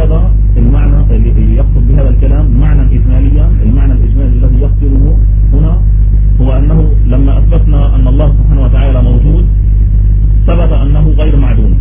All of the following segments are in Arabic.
هذا المعنى اللي يقصد بهذا الكلام معنى إجماليا. المعنى الإجمالي الذي يقصده هنا هو أنه لما أثبتنا أن الله سبحانه وتعالى موجود ثبت أنه غير معدوم.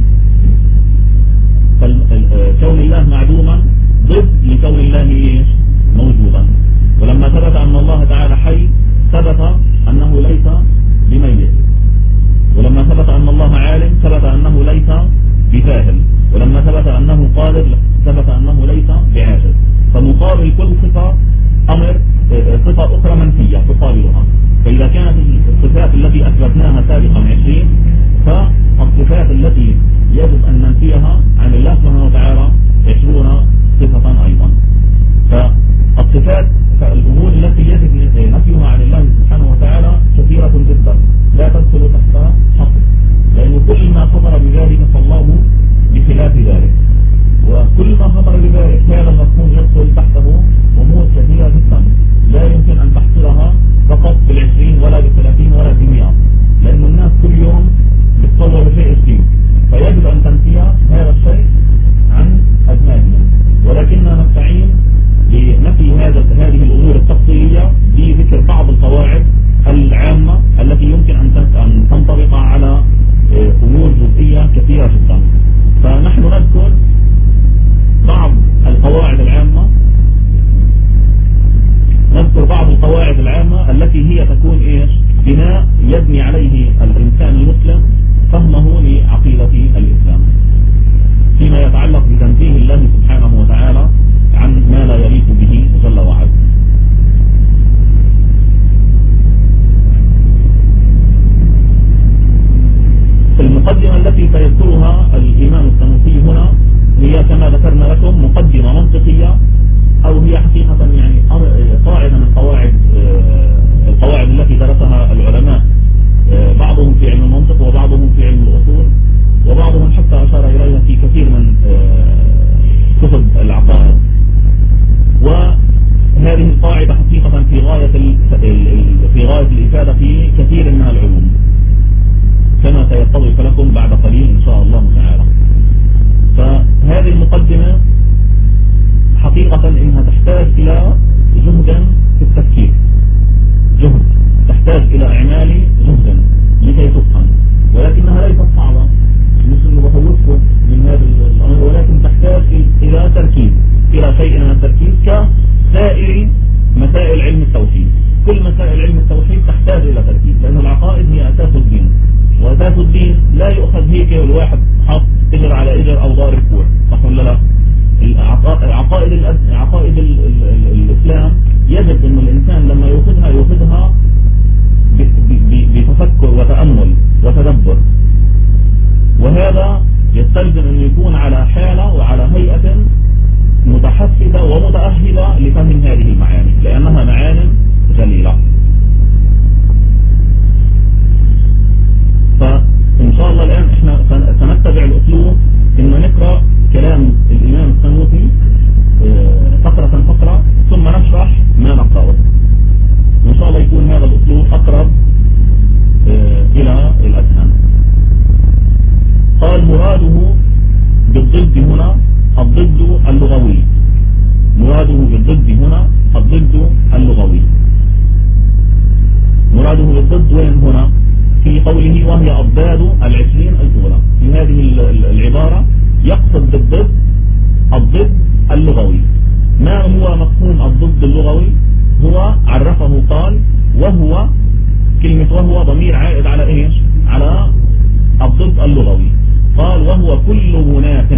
فكون الله معدوما ضد لكون الله موجودا. ولما ثبت أن الله تعالى حي ثبت أنه ليس بميت. ولما ثبت أن الله عالم ثبت أنه ليس بجاهل. ولما ثبت أنه قادر ثبت أنه ليس بعاجز. فمقابل كل صفة صفة أخرى منفية تقابلها. فإذا كانت الصفات التي أثبتناها سابقا 20 فالصفات التي يجب أن ننفيها عن الله سبحانه وتعالى 20 صفة أيضا. فالصفات فالأمور التي يجب نفيها عن الله سبحانه وتعالى كثيرة جدا لا تدخل تحت حصر، لأن كل ما خطر بذلك فالله بخلاف ذلك، وكل ما خطر بذلك هذا المفهوم يدخل تحته أمور كثيرة جدا لا يمكن أن تحصرها فقط بال20 ولا بال30 ولا ب100، لأن الناس كل يوم بتصور شيء جديد، فيجب أن تنفي هذا الشيء عن أذهانهم. ولكننا نستعين لنفي هذه الأمور التفصيلية بذكر بعض القواعد العامة التي يمكن أن تنطبق على أمور جزئية كثيرة جدا. فنحن نذكر بعض القواعد العامة التي هي تكون بناء يبني عليه الإنسان المسلم فهمه لعقيدة الإسلام فيما يتعلق بتنزيه الله سبحانه وتعالى عن ما لا يليق به جل وعلا. المقدمة التي سيذكرها الإمام السنوسي هنا هي كما ذكرنا لكم مقدمة منطقية، أو هي حقيقة يعني قاعدة من القواعد التي درسها العلماء، بعضهم في علم المنطق وبعضهم في علم الأصول وبعضهم حتى أشار إليها في كثير من كتب العقائد. وهذه القاعدة حقيقة في غاية الإفادة في كثير من العلوم كما سيتضح لكم بعد قليل إن شاء الله تعالى. فهذه المقدمة حقيقة إنها تحتاج إلى جهد في التفكير، جهد تحتاج إلى إعمال جهد لكي تفهم، ولكنها ليست صعبة مش إنه بخوفكم من هذا الأمر، ولكن تحتاج إلى تركيز، إلى شيء من التركيز كسائر مسائل علم التوحيد. كل مسائل علم التوحيد تحتاج إلى تركيز، لأن العقائد هي أساس الدين، وأساس الدين لا يؤخذ هيك والواحد حط إجر على إجر أو ضارب كوع، صح ولا لا؟ عقائد الإسلام يجب أن الإنسان لما يأخذها بتفكر وتأمل وتدبر، وهذا يستلزم أن يكون على حالة وعلى هيئة متحفزة ومتأهلة لفهم هذه المعاني، لأنها معاني جليلة. فإن شاء الله الآن احنا سنتبع الأسلوب إن نقرأ كلام الإمام السنوسي فقرة فقرة ثم نشرح ما نقرأه، وإن شاء الله يكون هذا الأسلوب أقرب إلى الأذهان. قال مراده بالضد هنا الضد اللغوي، مراده بالضد هنا الضد اللغوي. مراده بالضد وين هنا؟ في قوله وهي أضداد 20 الأولى. في هذه العبارة يقصد بالضد الضد اللغوي. ما هو مفهوم الضد اللغوي؟ هو عرفه قال وهو، كلمة وهو ضمير عائد على إيش؟ على الضد اللغوي. قال وهو كل مناف،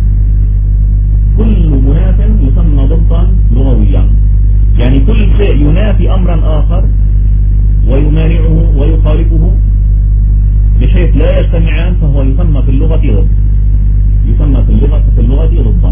كل مناف يسمى ضدا لغويا، يعني كل شيء ينافي أمرا آخر ويمانعه ويخالفه بحيث لا يجتمعان فهو يسمى في اللغة ضد، يسمى في اللغة ضدا.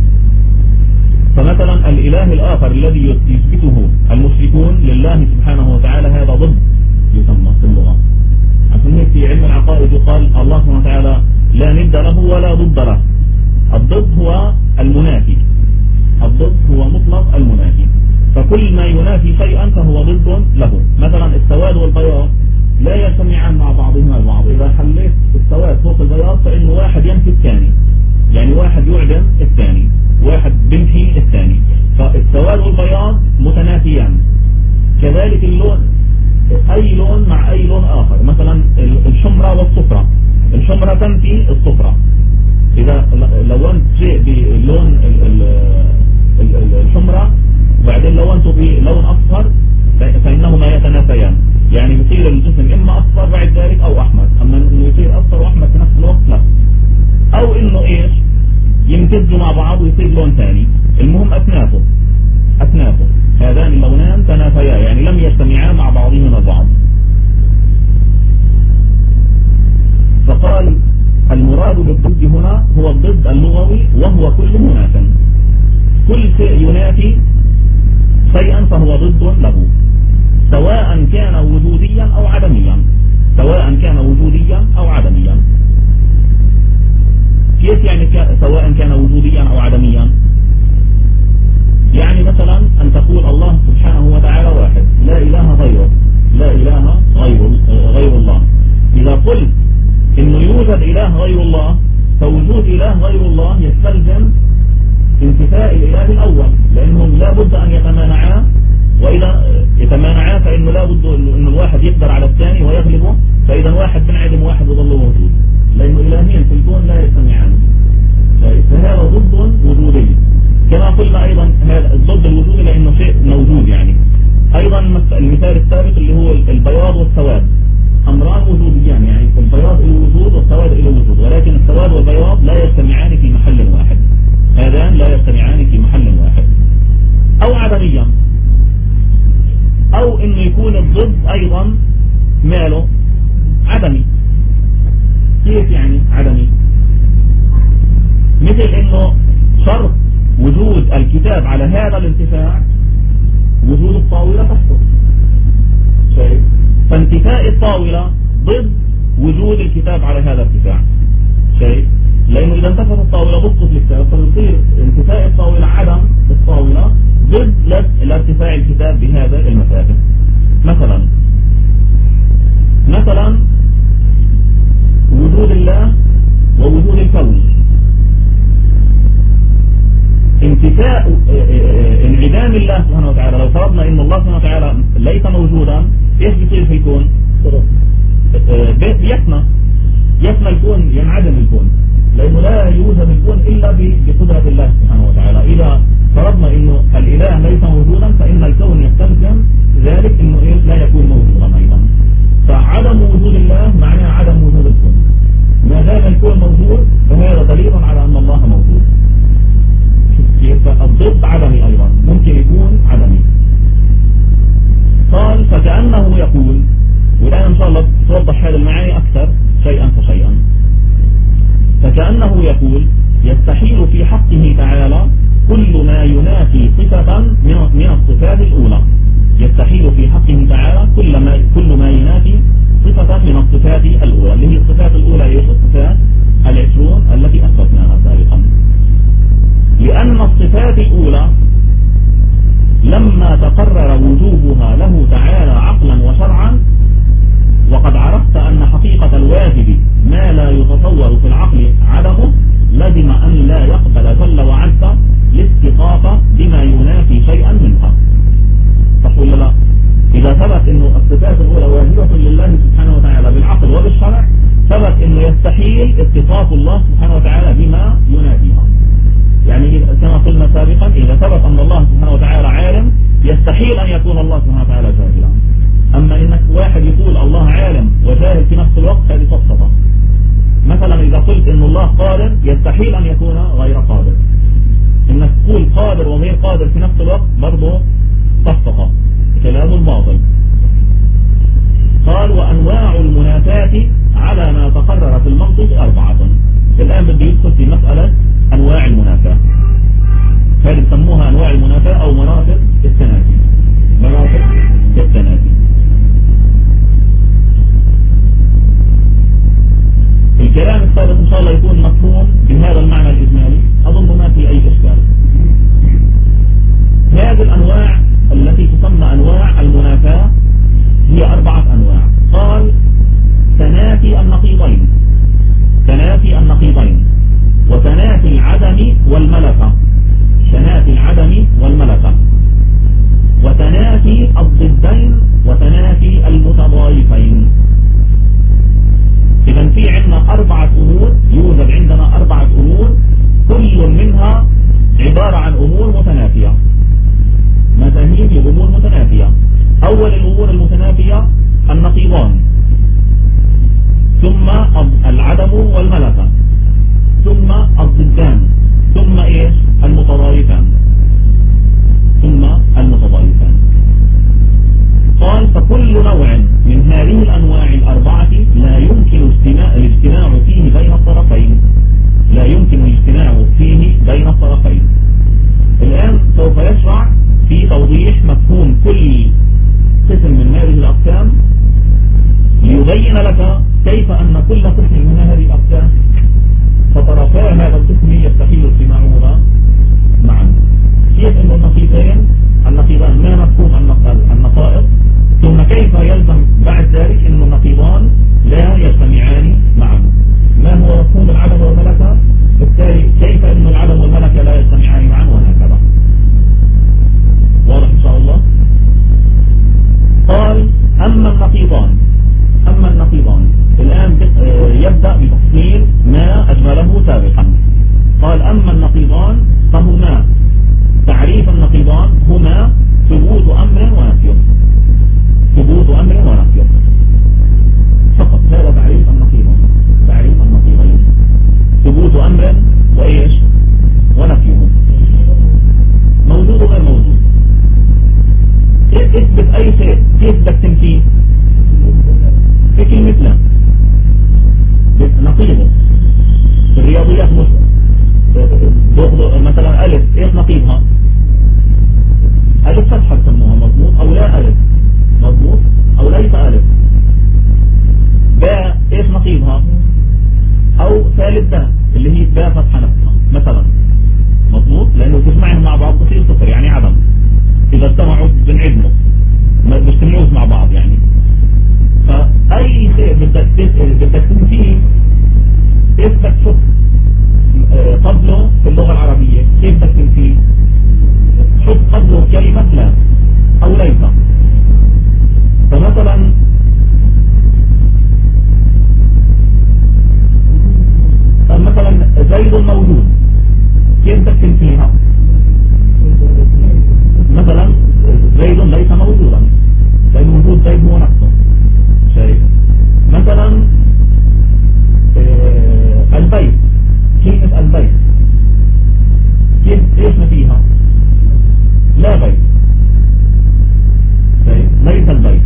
فمثلا الإله الآخر الذي يثبته المشركون لله سبحانه وتعالى هذا ضد يسمى في اللغة. عشان هيك في علم العقائد يقال الله سبحانه وتعالى لا ند له ولا ضد له. الضد هو المنافي، الضد هو مطلق المنافي، فكل ما ينافي شيئا فهو ضد له. مثلا السواد والبياض لا يجتمعان مع بعضهما البعض، إذا حليت السواد فوق البياض فإن واحد ينفي الثاني، يعني واحد يعدم الثاني، واحد كذلك اللون، أي لون مع أي لون آخر، مثلا الحمرة والصفرة، الحمرة تنفي الصفرة. إذا لونت شيء بلون الحمرة وبعدين لونته بلون أصفر فإنهما يتنافيان، يعني يصير الجسم إما أصفر بعد ذلك أو أحمر، أما إنه يصير أصفر وأحمر في نفس الوقت لا. أو إنه إيش يمتزوا مع بعض ويصير لون ثاني. المهم أثناثه هذان اللونان تنافيا، يعني لم يجتمعا مع بعضهما البعض. فقال المراد بالضد هنا هو الضد اللغوي، وهو كل مناف، كل شيء ينافي شيئا فهو ضد له، سواء كان وجوديا أو عدميا، سواء كان وجوديا أو عدميا. كيف يعني سواء كان وجوديا أو عدميا؟ يعني مثلا أن تقول الله سبحانه وتعالى واحد، لا إله غيره، لا إله غير الله. إذا قلت إنه يوجد إله غير الله، فوجود إله غير الله يستلزم انتفاء الإله الأول، لأنهم لا بد أن يتمانعا، وإذا يتمانعا فإنه لا بد أن الواحد يقدر على الثاني ويغلبه، فإذا واحد بنعدم واحد يظل موجود، لأنه إلهين في الكون لا يجتمعان، فهذا ضد وجودي. كما قلنا أيضا هذا الضد الوجودي لأنه شيء موجود. يعني أيضا المثال السابق اللي هو البياض والسواد، أمران وجوديان، يعني البياض له وجود والسواد له وجود، ولكن السواد والبياض لا يجتمعان في محل واحد، هذان لا يجتمعان في محل واحد. أو عدميا، أو إنه يكون الضد أيضا ماله عدمي. كيف يعني عدمي؟ مثل إنه شرط وجود الكتاب على هذا الارتفاع وجود الطاولة تحته، شايف؟ فانتفاء الطاولة ضد وجود الكتاب على هذا الارتفاع، شايف؟ لأنه إذا انتفت الطاولة بسقط الكتاب، فيصير انتفاء الطاولة عدم الطاولة ضد لارتفاع الكتاب بهذا المسافة. مثلا وجود الله ووجود الكون، انتفاء انعدام الله سبحانه وتعالى، لو فرضنا ان الله سبحانه وتعالى ليس موجودا، ايش بيصير في الكون؟ يفنى الكون، ينعدم الكون، لانه لا يوجد الكون الا بقدرة الله سبحانه وتعالى. اذا فرضنا انه الاله ليس موجودا فان الكون يستلزم ذلك انه ايش لا يكون موجودا ايضا. فعدم وجود الله معناه عدم وجود الكون. ما دام الكون موجود فهذا دليل على ان الله موجود. الضد عدمي أيضا، ممكن يكون عدمي. قال فكأنه يقول، والآن إن شاء الله توضح هذه المعاني أكثر شيئا فشيئا. فكأنه يقول يستحيل في حقه تعالى كل ما ينافي صفة من الصفات الأولى، يستحيل في حقه تعالى كل ما ينافي صفة من الصفات الأولى، اللي هي الصفات الأولى هي الصفات 20 التي أثبتناها سابقا. لأن الصفات الأولى لما تقرر وجوبها له تعالى عقلا وشرعا، وقد عرفت أن حقيقة الواجب ما لا يتصور في العقل عدمه، لزم أن لا يقبل جل وعز الاستطاف بما ينافي شيئا منها. صح ولا لا؟ إذا ثبت أن الصفات الأولى واجبة لله سبحانه وتعالى بالعقل وبالشرع، ثبت أنه يستحيل اتصاف الله سبحانه وتعالى بما ينافيها. يعني كما قلنا سابقا، إذا ثبت أن الله سبحانه وتعالى عالم، يستحيل أن يكون الله سبحانه وتعالى جاهلا. أما إنك واحد يقول الله عالم وجاهل في نفس الوقت، هذه تفصفة. مثلا إذا قلت إن الله قادر، يستحيل أن يكون غير قادر. إنك تقول قادر وغير قادر في نفس الوقت برضه تفصفة، كلام الباطل. قال وأنواع المنافات على ما تقرر في المنطق 4. الآن بدي يدخل في مسألة أنواع المنافاة. هذه يسموها أنواع المنافاة أو مناطق التنافي. مناطق التنافي. الكلام السابق إن شاء الله يكون مفهوم بهذا المعنى الإجمالي، أظن ما في أي إشكال. هذه الأنواع التي تسمى أنواع المنافاة هي 4 أنواع. قال تنافي النقيضين، مثلا ألف إيش نقيضها؟ ألف فتحة بسموها، مضبوط أو لا ألف، مضبوط أو ليس ألف. باء إيش نقيضها؟ أو ثالث باء اللي هي باء فتحة نفسها مثلا، مضبوط، لأنه تجمعهم مع بعض تصير صفر يعني عدم. إذا اجتمعوا بنعدموا، ما بيجتمعوش مع بعض يعني. فأي شيء بدك فيه كيف بدك تحط قبله في اللغة العربية، كيف بدك فيه حط قبله كلمة لا أو ليس. فمثلا زيد موجود، كيف بدك فيها؟ مثلا زيد ليس موجودا، لأن وجود زيد هو نفسه شيء. مثلا البيت، كلمة البيت كيف ايش فيها؟ لا بيت، شيء ليس البيت.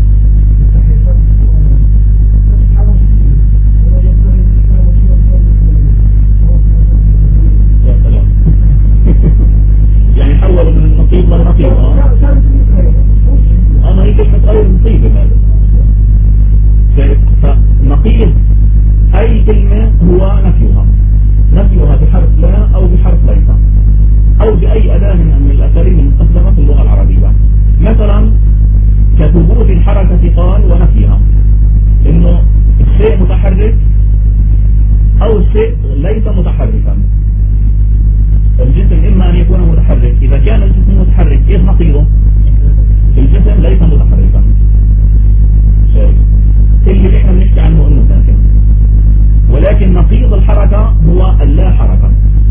يا سلام يعني حول من النقيض للنقيض. انا هي كلمة غير مصيبة هذا. فنقيض أي كلمة هو نفيها بحرف لا أو بحرف ليس أو بأي أداة من الأساليب المستخدمة في اللغة العربية. مثلا كثبوت الحركة قال ونفيها، إنه الشيء متحرك أو الشيء ليس متحركا. الجسم إما أن يكون متحرك، إذا كان الجسم متحرك إيش نقيضه؟ الجسم ليس متحركا، اللي احنا بنحكي عنه انه ساكن. ولكن نقيض الحركة هو اللا حركة.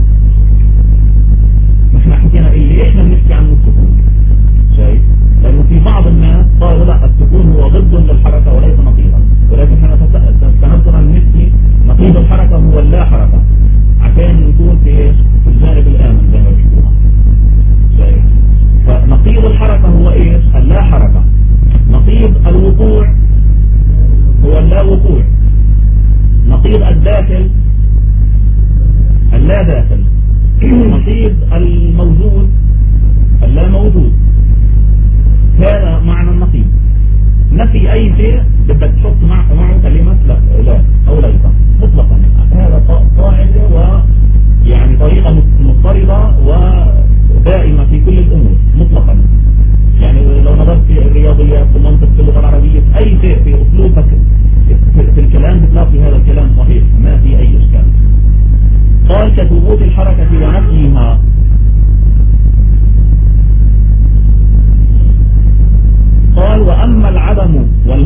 احنا حكينا اللي احنا بنحكي عنه السكون، شايف؟ لانه في بعض الناس قالوا لا السكون هو ضد للحركة وليس نقيضا، ولكن احنا سنبدأ ان نحكي نقيض الحركة هو اللا حركة عشان نكون في الجانب الآمن زي ما بيحكوها، شايف؟ فنقيض الحركة هو ايش؟ اللا حركة. نقيض الوقوع هو اللا وقوع. نقيض الداخل اللا داخل. نقيض الموجود اللا موجود. هذا معنى النقيض. نفي أي شيء بدك تحط معه كلمة لا أو ليس مطلقا. هذا قاعدة ويعني طريقة مضطردة ودائمة في كل الأمور مطلقا. يعني لو نظرت في الرياضيات في المنطق في اللغة العربية في أي شيء في أسلوبك في الكلام بتلاقي هذا الكلام صحيح ما في أي إشكال. قال كثبوت الحركة ونفيها. قال وأما العدم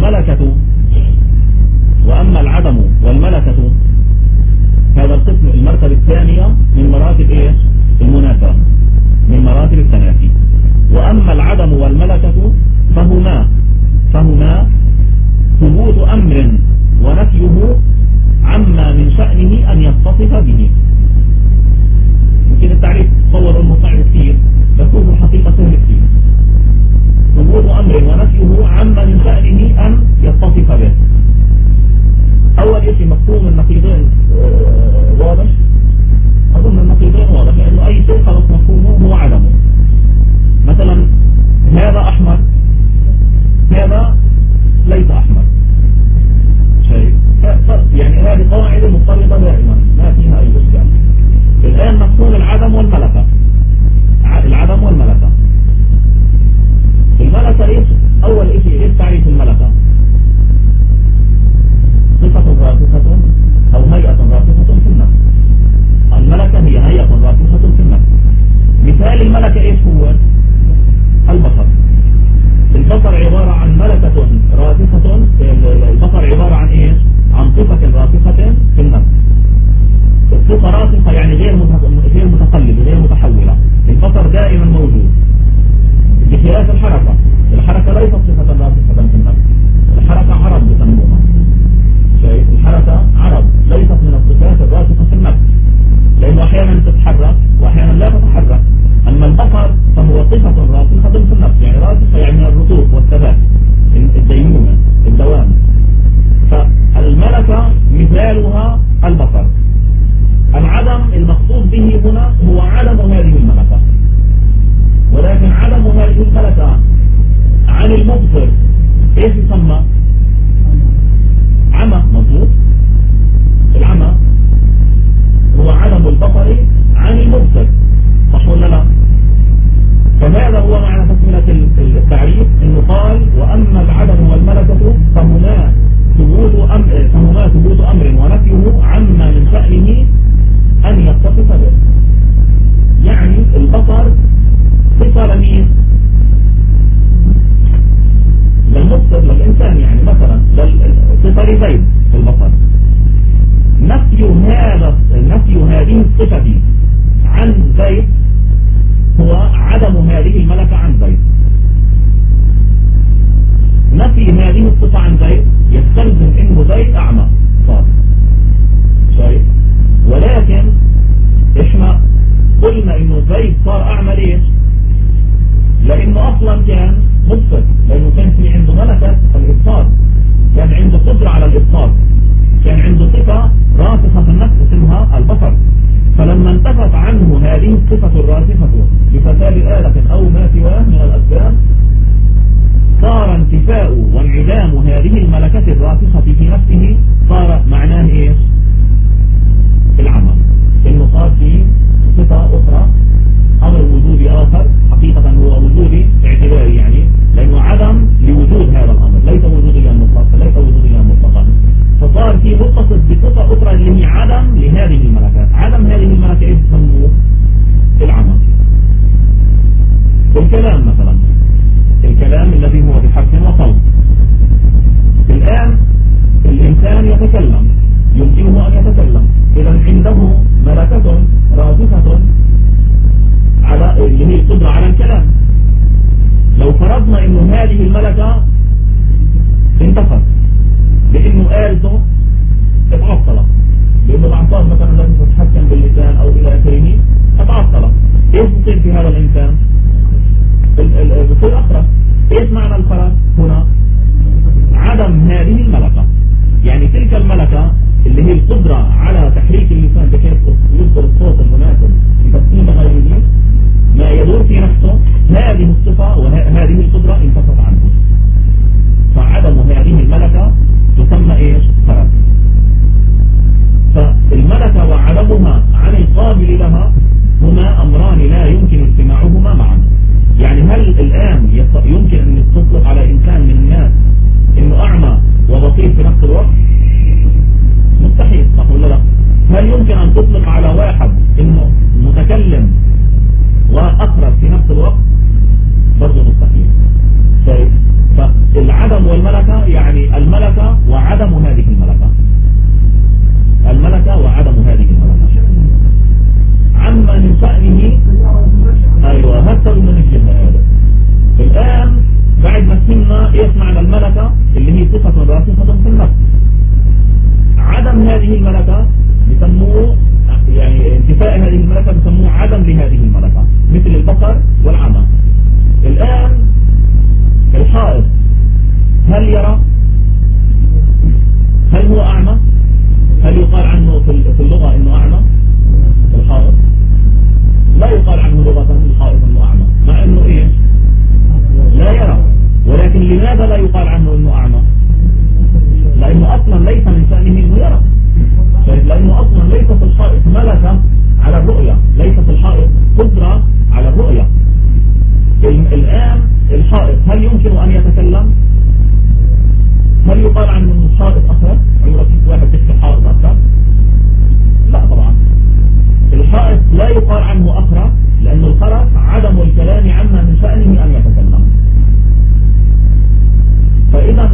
والملكة هذا القسم المرتبة الثانية من مراتب ايش؟ المنافاة، من مراتب التنافي. وأما العدم والملكة فهما ثبوت أمر ونفيه عما من شأنه أن يتصف به. يمكن التعريف تصور أنه صعب كثير، بس هو الحقيقة سهل كثير. ثبوت أمر ونفيه عما من شأنه أن يتصف به. أول شيء مفهوم النقيضين واضح؟ أظن النقيضين واضح، لأنه أي شيء خلص مفهومه هو عدمه. مثلا هذا أحمر، هذا ليس أحمر، شيء يعني هذه قاعدة مضطردة دائما ما فيها أي إشكال. الآن مفهوم العدم والملكة. العدم والملكة، الملكة إيش؟ أول شيء إيش تعريف الملكة؟ صفة راسخة أو هيئة راسخة في النفس. الملكة هي هيئة راسخة في النفس. مثال الملكة إيش هو؟ البصر. البصر عبارة عن ملكة راسخة. البصر عبارة عن إيش؟ عن صفة راسخة في النفس. الصفة راسخة يعني غير متقلبة غير الصفة عن زيد هو عدم هذه الملكة عن زيد. نفي هذه الصفة عن زيد يستلزم انه زيد اعمى صار شايف، ولكن احنا قلنا انه زيد صار اعمى ليش؟ لانه اصلا كان مبصر، لانه كان في عنده ملكة الابصار، كان عنده قدرة على الابصار، كان عنده صفة راسخة في النفس اسمها البصر. فلما انتفت عنه هذه الصفة الراسخة بفساد آلة او ما سواه من الاسباب، صار انتفاء وانعدام هذه الملكة الراسخة في نفسه، صار معناه ايش؟ العمى، انه صار في صفة اخرى، امر وجودي اخر حقيقة هو وجودي اعتباري، يعني لانه عدم لوجود هذا الامر، ليس وجوديا مطلقا، ليس وجوديا مطلقا، فصار في متصف بصفة اخرى اللي هي عدم لهذه الملكات. عدم هذه الملكة ايش بسموه؟ العمى. الكلام مثلا، الكلام الذي هو بحرف وصوت. الآن الإنسان يتكلم، يمكنه أن يتكلم، إذا عنده ملكة راسخة على اللي هي القدرة على الكلام. لو فرضنا إنه هذه الملكة انتفت بإنه آلته اتعطلت، بإنه الأعصاب مثلا التي تتحكم باللسان أو إلى آخره اتعطلت، إيش بصير في هذا الإنسان؟ بصير أخرس. إيش معنى الخرس هنا؟ عدم هذه الملكة، يعني تلك الملكة اللي هي القدرة على تحريك اللسان بحيث يصدر الصوت المناسب لتفهيم غيره ما يدور في نفسه، هذه الصفة وهذه القدرة انتفت عنه، فعدم هذه الملكة تسمى إيش؟ خرس. فالملكة وعدمها عن القابل لها هما أمران لا يمكن اجتماعهما معا. يعني هل الآن يمكن أن تطلق على إنسان من الناس إنه أعمى وبصير في نفس الوقت؟ مستحيل، صح ولا لا؟ هل يمكن أن تطلق على واحد إنه متكلم وأخرس في نفس الوقت؟ برضه مستحيل. طيب، فالعدم والملكة يعني الملكة وعدم هذه الملكة، الملكة وعدم هذه الملكة عما من شأنه. أيوة، هكذا من الجهة هذا. الآن بعد ما فهمنا إيش معنى الملكة اللي هي صفة راسخة في النفس، عدم هذه الملكة بسموه، يعني انتفاء هذه الملكة بسموه عدم لهذه الملكة، مثل البصر والعمى. الآن الحائط هل يرى؟ هل هو أعمى؟ هل يقال عنه في اللغة إنه أعمى؟ الحائط لا يقال عنه لغة الحائط إنه أعمى، مع إنه إيه؟ لا يرى. ولكن لماذا لا يقال عنه إنه أعمى؟ لأنه أصلا ليس من شأنه إنه يرى، لأنه أصلا ليس في الحائط ملكة على الرؤية، ليس في الحائط قدرة على الرؤية. الآن الحائط هل يمكن أن يتكلم؟ هل يقال عنه إنه الحائط أخرس؟ عمرك شفت واحد تحكي حائط أكثر؟ لا طبعا. الحائط لا يقال عنه أخرس، لأن الخرس عدم الكلام عما من شأنه أن يتكلم. فإذا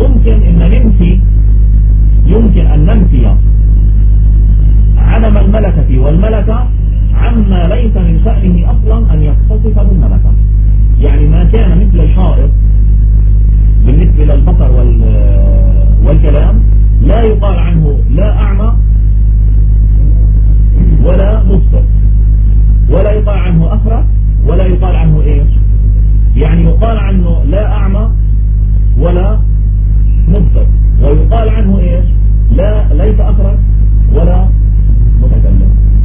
يمكن أن ننفي عدم الملكة والملكة عما ليس من شأنه أصلا أن يتصف بالملكة. يعني ما كان مثل الحائط بالنسبة للبصر والكلام لا يقال عنه لا أعمى ولا مبصر، ولا يقال عنه أخرس، ولا يقال عنه إيش؟ يعني يقال عنه لا أعمى ولا مبصر، ويقال عنه إيش؟ لا ليس أخرس ولا متكلم.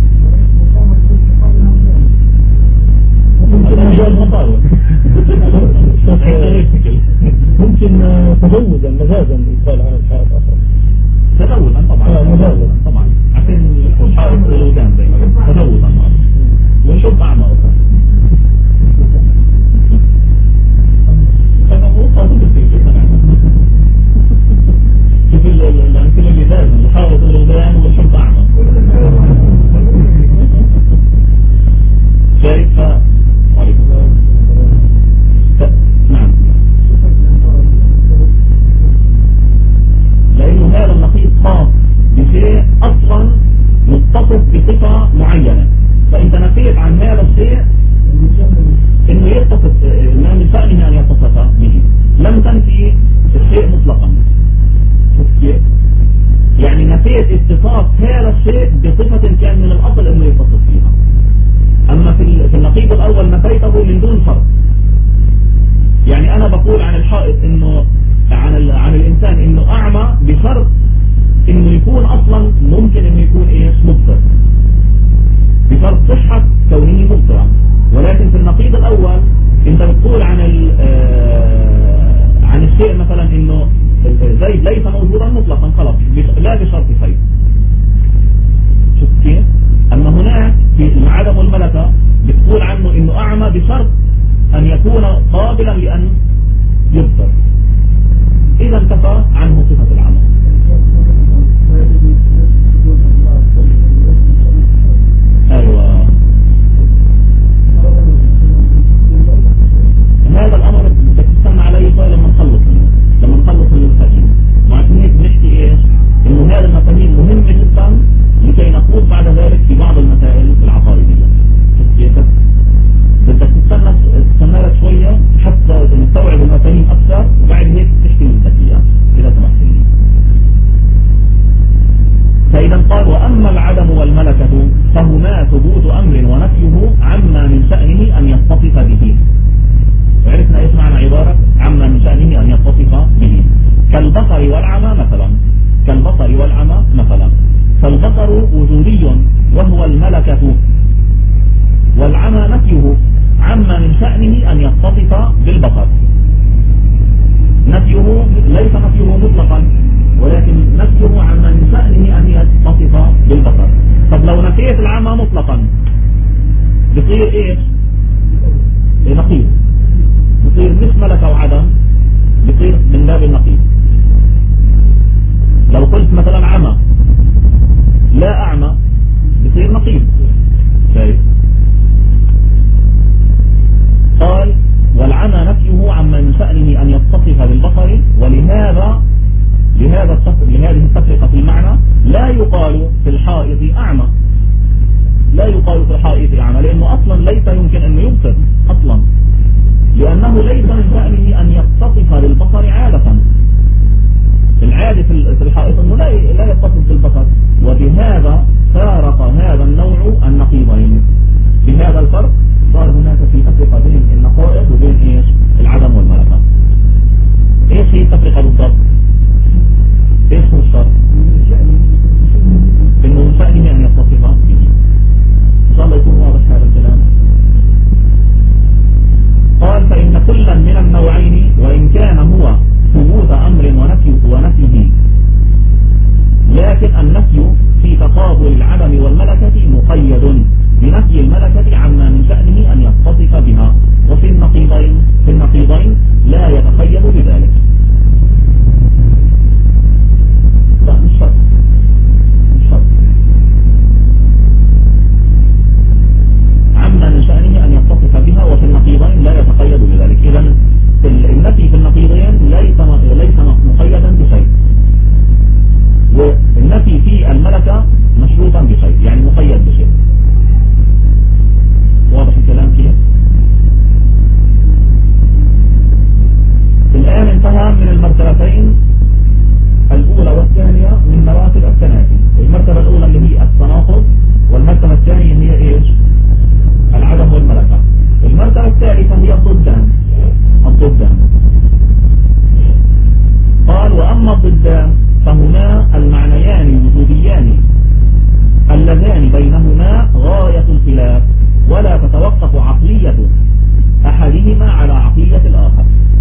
ممكن تزوجا مجازا يقال عن الحائط أخرس، تزوجا طبعا، طبعا عشان الحائط الودان زي ما تزوجا ونشوف أعمى أخرى. شوف الأمثلة اللي لازم الحائط الودان والشمس أعمى. شايف؟ نعم، لأنه هذا النقيض خاص بشيء أصلا متصف بصفة معينة. بشرط أن يكون قابلا لأن يبصر، إذا انتفى عنه صفة العمى. أيوة، هذا الأمر بدك تستنى عليه شوي لما نخلص من المفاهيم. مع هيك بنحكي إيش؟ إنه هذه المفاهيم مهمة جدا لكي نخوض بعد ذلك في بعض المسائل العقائدية. بدك تستنى لك شوية حتى نستوعب المفاهيم أكثر، وبعد هيك تحكي المفاهيم إذا سمحت لي. فإذا قال وأما العدم والملكة فهما ثبوت أمر ونفيه عما من شأنه أن يتصف به. عرفنا إيش معنى عبارة عما من شأنه أن يتصف به؟ كالبصر والعمى مثلا، فالبصر وجودي وهو الملكة، والعمى نفيه عما من شأنه أن يتصف بالبصر. نفيه ليس نفيه مطلقا، ولكن نفيه عما من شأنه أن يتصف بالبصر. طب لو نفيت العمى مطلقا بصير إيش؟ نقيض، بصير مش ملكة وعدم، بصير من باب النقيض. لو قلت مثلا عمى لا أعمى بصير نقيض. شايف؟ قال والعمى نفيه عما من شأنه أن يتصف بالبصر، ولهذا لهذه التفرقة في المعنى لا يقال في الحائط أعمى، لأنه أصلا ليس يمكن أن يبصر أصلا، لأنه ليس من شأنه أن يتصف بالبصر عادة. العادة في الحائط أنه لا يتصف بالبصر، وبهذا فارق هذا النوع النقيضين. بهذا الفرق صار هناك في تفرقة بين النقائض وبين إيش؟ العدم والملكة. إيش هي التفرقة بالضبط؟ إيش هو الشرط؟ إنه من شأنه أن يتصف به. إن شاء الله يكون واضح هذا الكلام. قال فإن كلا من النوعين وإن كان هو ثبوت أمر ونفيه، لكن النفي في تقابل العدم والملكة مقيد بنفي الملكة عما من شأنه أن يتصف بها، وفي النقيضين لا يتقيد بذلك. لا مش شرط. عما من شأنه أن يتصف بها، وفي النقيضين لا يتقيد بذلك. إذن النفي في النقيضين ليس مقيدا بشيء، والنفي في الملكة مشروطا بشيء، يعني مقيد بشيء. واضح الكلام كيف؟ الآن انتهى من المرتبتين الأولى والثانية من مراتب التنافي. المرتبة الأولى اللي هي التناقض، والمرتبة الثانية هي إيش؟ العدم والملكة. المرتبة الثالثة هي الضدان. قال وأما الضدان فهما المعنيان الوجوديان اللذان بينهما غاية الخلاف، ولا تتوقف عقلية أحدهما على عقلية الآخر.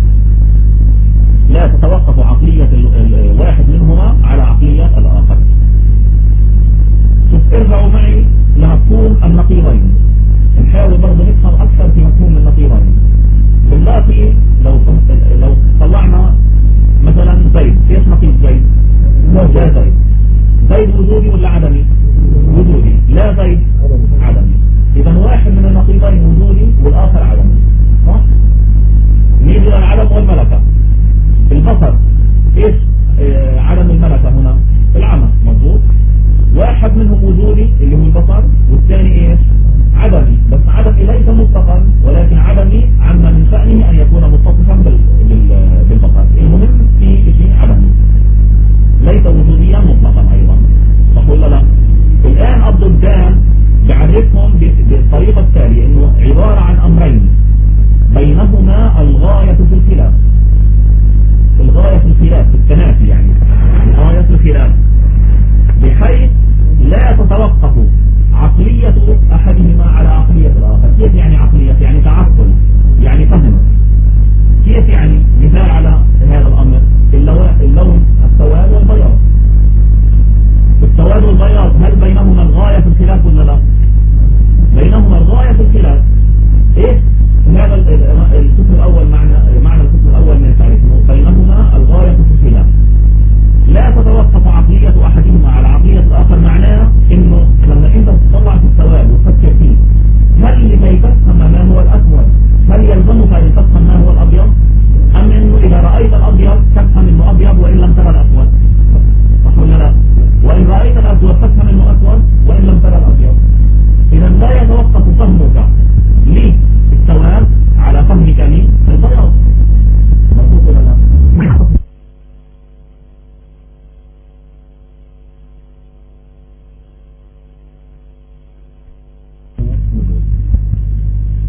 لا تتوقف عقلية الواحد منهما على عقلية الآخر. ارجعوا معي لمفهوم النقيضين، نحاول برضه نفهم أكثر في مفهوم النقيضين. دلوقتي لو طلعنا مثلا زيد، ايش نقيض زيد؟ لا زيد. زيد وجودي ولا عدمي؟ وجودي. لا زيد عدمي. إذا واحد من النقيضين وجودي والآخر عدمي، صح؟ نيجي العدم والملكة. البصر ايش عدم الملكة هنا؟ العمى، مظبوط. واحد منهم وجودي اللي هو البصر، والثاني ايش؟ عدمي. بس عدمي ليس مطلقا، ولكن عدمي عما من شأنه أن يكون متصفا بالبصر. المهم في شيء عدمي ليس وجوديا مطلقا أيضا، صح ولا لا؟ الآن الضدان بعرفهم بالطريقة التالية، إنه عبارة عن أمرين بينهما الغاية في الخلاف. الغاية في الخلاف في التنافي، يعني الغاية في الخلاف، بحيث لا تتوقف عقلية أحدهما على عقلية الآخر. كيف يعني عقلية؟ يعني تعقل، يعني فهم. كيف يعني؟ مثال على هذا الأمر اللون السواد والبياض. السواد والبياض هل بينهما الغاية في الخلاف ولا لا؟ بينهما الغاية في الخلاف. إيه؟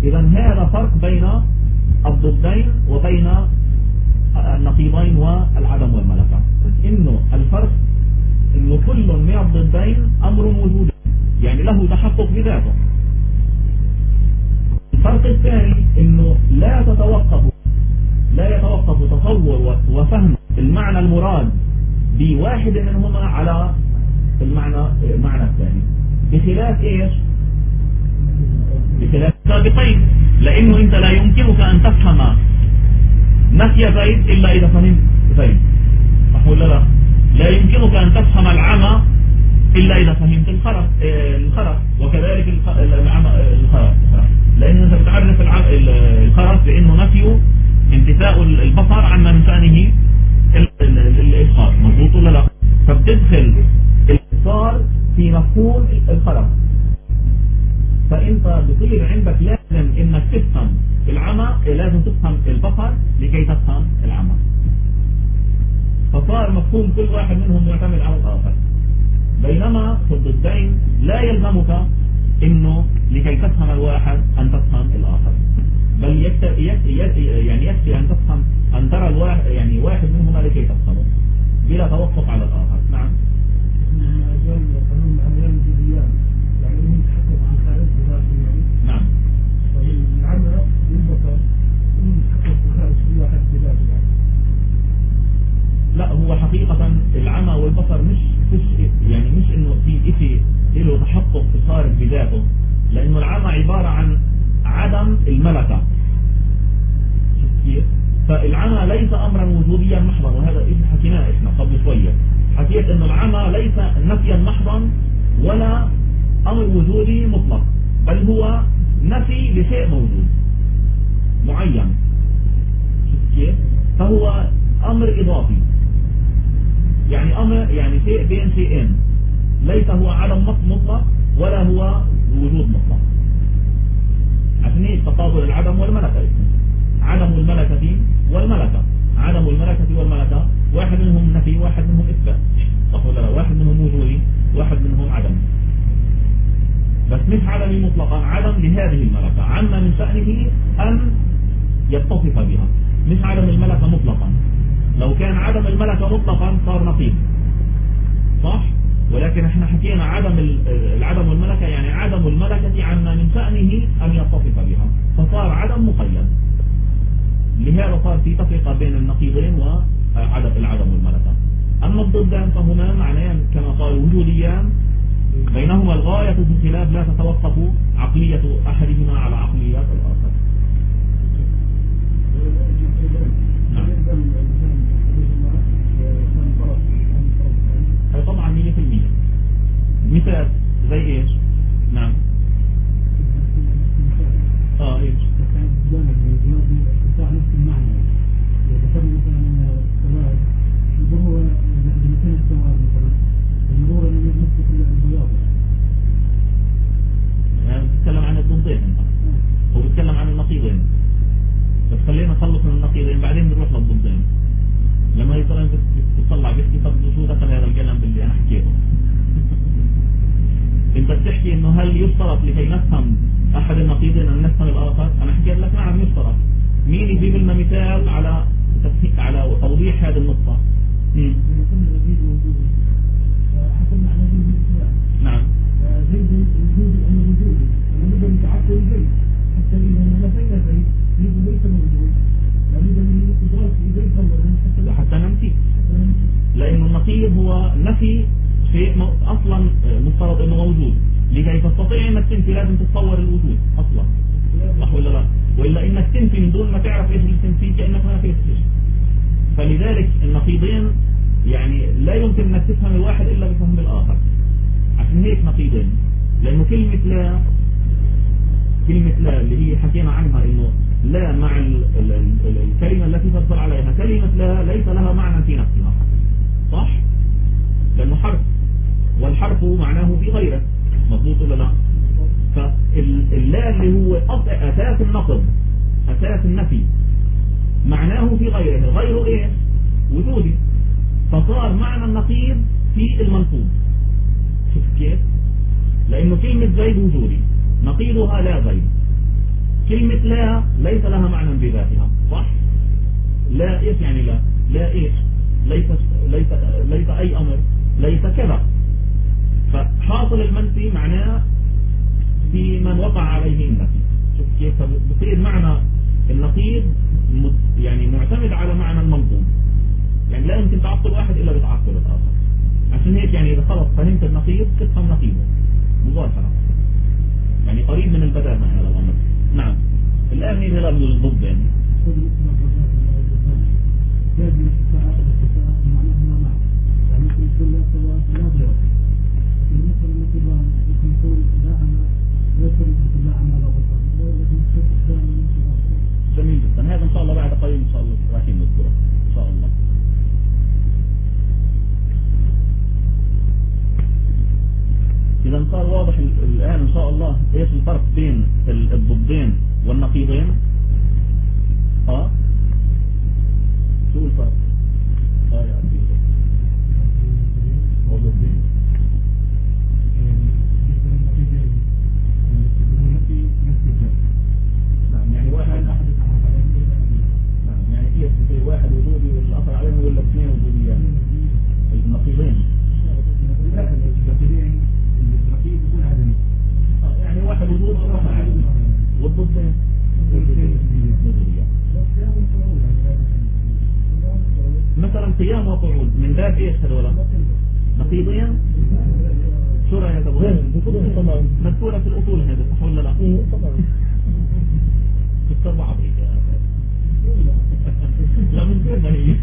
إذا هذا فرق بين الضدين وبين النقيضين والعدم والملكة. إنه الفرق إنه كل من الضدين أمر وجودي، يعني له تحقق بذاته. الفرق الثاني إنه لا يتوقف تصور وفهم المعنى المراد بواحد منهما على المعنى الثاني، بخلاف إيش؟ بخلاف السابقين. لأنه أنت لا يمكنك أن تفهم نفي زيد إلا إذا فهمت زيد، صح ولا لا؟ لا يمكنك أن تفهم العمى إلا إذا فهمت الخرس، وكذلك الخرس، لأن أنت بتعرف الخرس بأنه نفيه انتفاء البصر عما من شأنه الإبصار، مضبوط ولا لا؟ فبتدخل الإبصار في مفهوم الخرس، فأنت بصير عندك لازم إنك تفهم العمى، لازم تفهم البصر لكي تفهم العمى، فصار مفهوم كل واحد منهم معتمد على الآخر. بينما في الضدين لا يلزمك إنه لكي تفهم الواحد أن تفهم الآخر، بل يكفي أن تفهم أن ترى الواحد، يعني واحد منهما لكي تفهمه بلا توقف على الآخر. نعم. نعم. لا، هو حقيقة العمى والبصر مش انه في شيء له تحقق في الخارج بذاته، لانه العمى عبارة عن عدم الملكة، فالعمى ليس امرا وجوديا محضا، وهذا حكيناه احنا قبل شوية، حكيت انه العمى ليس نفيا محضا ولا امر وجودي مطلق، بل هو نفي لشيء موجود معين، كيف؟ فهو امر اضافي، يعني شيء بين شيئين، ليس هو عدم مطلق ولا هو وجود مطلق. عشان هيك تقابل العدم والملكة، عدم الملكة والملكة، عدم الملكة والملكة، واحد منهم نفي واحد منهم إثبات، صح ولا لا؟ واحد منهم وجودي واحد منهم عدمي، بس مش عدمي مطلقا، عدم لهذه الملكة عما من شأنه أن يتصف بها، مش عدم الملكة مطلقا. لو كان عدم الملكة مطلقا صار نقيض، صح؟ ولكن احنا حكينا العدم والملكة، يعني عدم الملكة عما من شأنه أن يتصف بها، فصار عدم مقيد. لهذا صار في تفرقة بين النقيضين العدم والملكة. أما الضدان فهما معنيان كما قال وجوديان، بينهما الغاية في الخلاف لا تتوقف عقلية أحدهما على عقلية الآخر. نعم. طبعا 100%. مثال زي ايش؟ نعم. ايش؟ بتتكلم عن الضدين انت، وبتتكلم عن النقيضين، بس خلينا نخلص من النقيضين بعدين نروح للضدين. لما يطلع تطلع بيحكي طب شو دخل هذا الكلام باللي انا حكيته؟ انت بتحكي انه هل يشترط لكي نفهم احد النقيضين ان نفهم الاخر؟ انا حكيت لك نعم يشترط. مين يجيب لنا مثال على توضيح هذه النقطة؟ نعم. نعم. حتى نمشي، لأنه النقيض هو نفي شيء أصلا مفترض أنه موجود، لكي تستطيع أنك تنفي لازم تتصور الوجود أصلا، صح ولا لا؟ وإلا إنك تنفي من دون ما تعرف إيش اللي تنفيه كأنك ما فيش شيء. فلذلك النقيضين يعني لا يمكن أنك تفهم الواحد إلا بفهم الآخر، عشان هيك نقيضين. لأنه كلمة لا اللي هي حكينا عنها إنه لا مع الكلمة التي تدخل عليها كلمة لا ليس لها معنى في نفسها، صح؟ لأنه حرف، والحرف معناه في غيره، مضبوط ولا لا؟ فاللا اللي هو أساس النقض، أساس النفي، معناه في غيره، غيره إيه؟ وجودي، فصار معنى النقيض في المنصوب. شوف كيف؟ لأنه كلمة زيد وجودي، نقيضها لا زيد، كلمة لا ليس لها معنى بذاتها، صح؟ لا إيش يعني لا؟ لا إيش؟ ليس أي أمر، ليس كذا. فحاصل المنفي معناه في من وقع عليه النفي. شوف كيف بصير معنى النقيض يعني معتمد على معنى المنظوم. يعني لا يمكن تعطل واحد إلا بتعطل الآخر. عشان هيك يعني إذا خلص فهمت النقيض تفهم نقيضه مباشرة، يعني قريب من البداء مع هذا الأمر. نعم. الآن نيجي للضد يعني. جميل جدا. هذا إن شاء الله بعد قليل إن شاء الله راح نذكره إن شاء الله. إذا صار واضح الآن إن شاء الله إيش الفرق بين الضدين والنقيضين. شو الفرق؟ يا أخي والضدين. نعم يعني واحد. نعم يعني كيف في واحد وجودي والآخر عليهم ولا اثنين وجوديين؟ النقيضين. يعني واحد وجود وواحد عدم، والضدين مثلا قيام وقعود من باب ايش هذولا؟ نقيضين. شو رايك ابو مذكوره في الاصول هذا صح ولا لا؟ تذكر بعض هيك لا من دون ما هي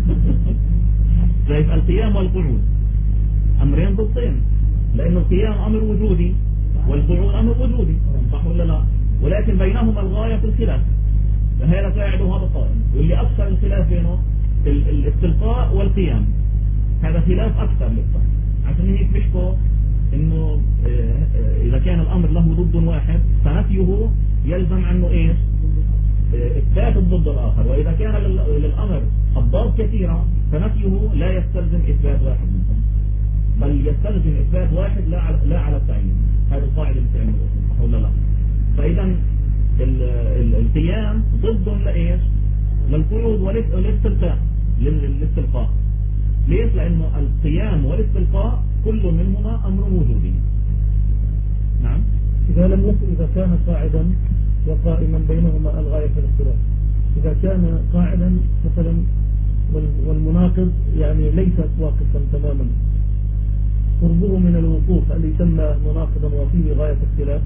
شايف القيام والقعود امرين ضدين، لانه القيام امر وجودي والقعود امر وجودي صح ولا لا؟ ولكن بينهما الغايه في الخلاف، فهذا قاعد وهذا قائم. واللي اكثر الخلاف بينه الاستلقاء والقيام، هذا خلاف اكثر لسه. عشان هيك بيحكوا انه اذا كان الامر له ضد واحد فنفيه يلزم عنه ايش؟ اثبات الضد الاخر، واذا كان للامر اضداد كثيره فنفيه لا يستلزم اثبات واحد منهم، بل يستلزم اثبات واحد لا على التعيين. هذه القاعده اللي في علم الاصول صح ولا لا؟ فاذا القيام ضد لايش؟ للقعود والاستلقاء. للاستلقاء ليش؟ لانه القيام والاستلقاء كل منهما امر وجودي. نعم. إذا كان قاعدا وقائما بينهما الغاية في الاختلاف. إذا كان قاعدا مثلا والمناقض يعني ليس واقفا تماما، قربه من الوقوف هل يسمى مناقضا وفيه غاية اختلاف؟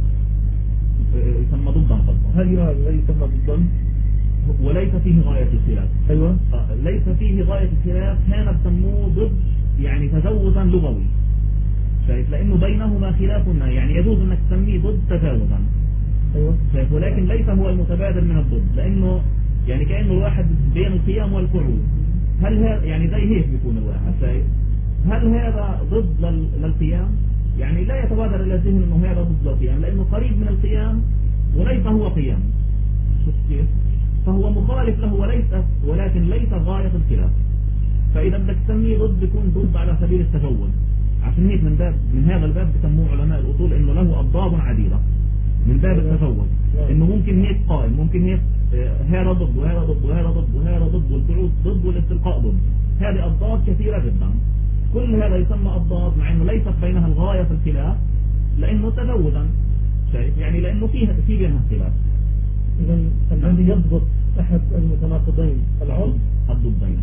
يسمى ضدا فضلا. هل يسمى ضدا؟ وليس فيه غاية الخلاف. أيوة. ليس فيه غاية الخلاف هنا بسموه ضد، يعني تجاوزا لغوي. شايف؟ لأنه بينهما خلاف ما، يعني يجوز أنك تسميه ضد تجاوزا. أيوة. شايف؟ ولكن ليس هو المتبادل من الضد، لأنه يعني كأنه الواحد بين القيام والقعود. هل هذا يعني زي هيك بيكون الواحد شايف؟ هل هذا ضد للقيام؟ يعني لا يتبادر إلى الذهن أنه هذا ضد القيام، لأنه قريب من القيام وليس هو قيام. شوف كيف؟ فهو مخالف له ولكن ليس غاية الخلاف. فإذا بدك تسميه ضد بيكون ضد على سبيل التجوز. عشان هيك من هذا الباب بسموه علماء الأصول إنه له أضداد عديدة من باب التجوز. إنه ممكن هيك قائم، ممكن هيك هذا ضد وهذا ضد وهذا ضد وهذا ضد، والقعود ضد والاستلقاء ضد. هذه أضداد كثيرة جدا. كل هذا يسمى أضداد مع إنه ليست بينها الغاية في الخلاف، لأنه تجوزا. شايف؟ يعني لأنه في بينها خلاف. إذا الذي يضبط أحد المتناقضين العرف الضدين.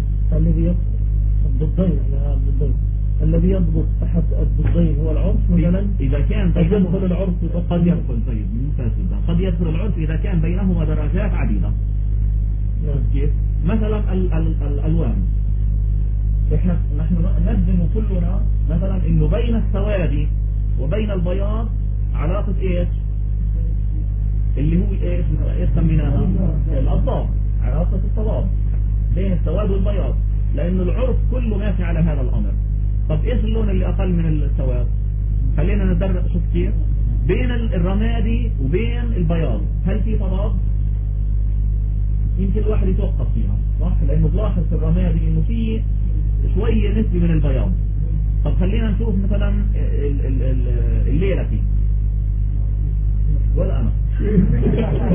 الذي يضبط أحد الضدين هو العرف مثلا. إذا كان قد يدخل العرف قد يدخل طيب ممتاز جدا. قد يدخل العرف إذا كان بينهما درجات عديدة. كيف؟ مثلا الألوان. نحن نجزم كلنا مثلا إنه بين السواد وبين البياض علاقة إيش؟ اللي هو إيش سميناها؟ الأضداد. علاقة التضاد بين السواد والبياض، لأن العرف كله ماشي على هذا الأمر. طب إيش اللون اللي أقل من السواد؟ خلينا ندرب. شوف كيف بين الرمادي وبين البياض هل في تضاد؟ يمكن الواحد يتوقف فيها صح، لأنه بلاحظ في الرمادي إنه في شوية نسبة من البياض. طب خلينا نشوف مثلا الليلة فيه ولا أنا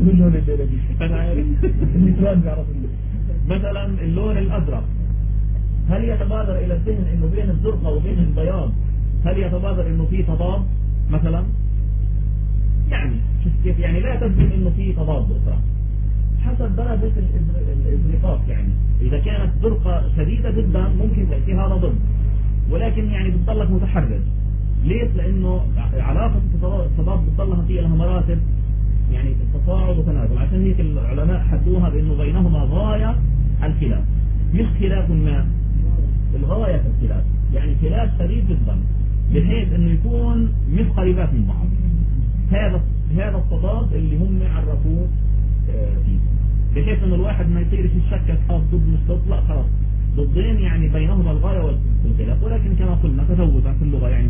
اللون الليلة دي أنا عارف. النسوان بيعرفوا مثلا اللون الأزرق، هل يتبادر إلى الذهن إنه بين الزرقاء وبين البياض هل يتبادر إنه في تضاد مثلا؟ يعني شوف كيف، يعني لا تجزم إنه في تضاد أخرى حسب درجة الإزرقاق. يعني إذا كانت زرقاء شديدة جدا ممكن تأتي هذا ضد، ولكن يعني بتضلك متحرج. ليش؟ لأنه علاقة التضاد بتضلها في لها مراتب، يعني التصاعد وتنازل. عشان هيك العلماء حدوها بأنه بينهما غاية الخلاف، مش خلاف ما، الغاية في الخلاف، يعني خلاف شديد جدا بحيث انه يكون مش قريبات من بعض. هذا التضاد اللي هم عرفوه فيه، بحيث انه الواحد ما يصيرش يشكك ضد مش ضد، لا خلاص ضدين يعني بينهما الغاية والخلاف. ولكن كما قلنا تزوجا في اللغة، يعني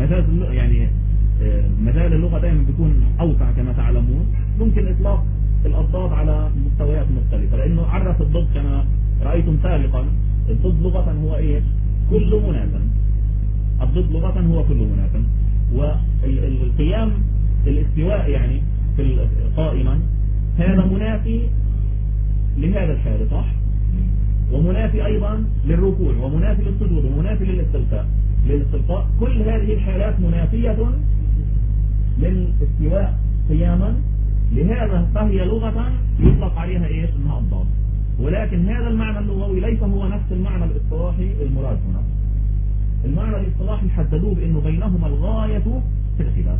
مجال اللغة دائما بيكون اوسع كما تعلمون، ممكن اطلاق الأضداد على مستويات مختلفة، لانه عرف الضد كما رأيتم سابقا، الضد لغة هو ايش؟ كل مناسب. الضد لغة هو كل مناسب، والقيام الاستواء يعني في قائما هذا منافي لهذا الحال، صح؟ ومنافي ايضا للركوع، ومنافي للسجود، ومنافي للاستلقاء. كل هذه الحالات منافية للاستواء قياما، لهذا فهي لغة يطلق عليها ايش؟ انها الضاد. ولكن هذا المعنى اللغوي ليس هو نفس المعنى الاصطلاحي المراد هنا. المعنى الاصطلاحي حددوه بانه بينهما الغاية في الخلاف.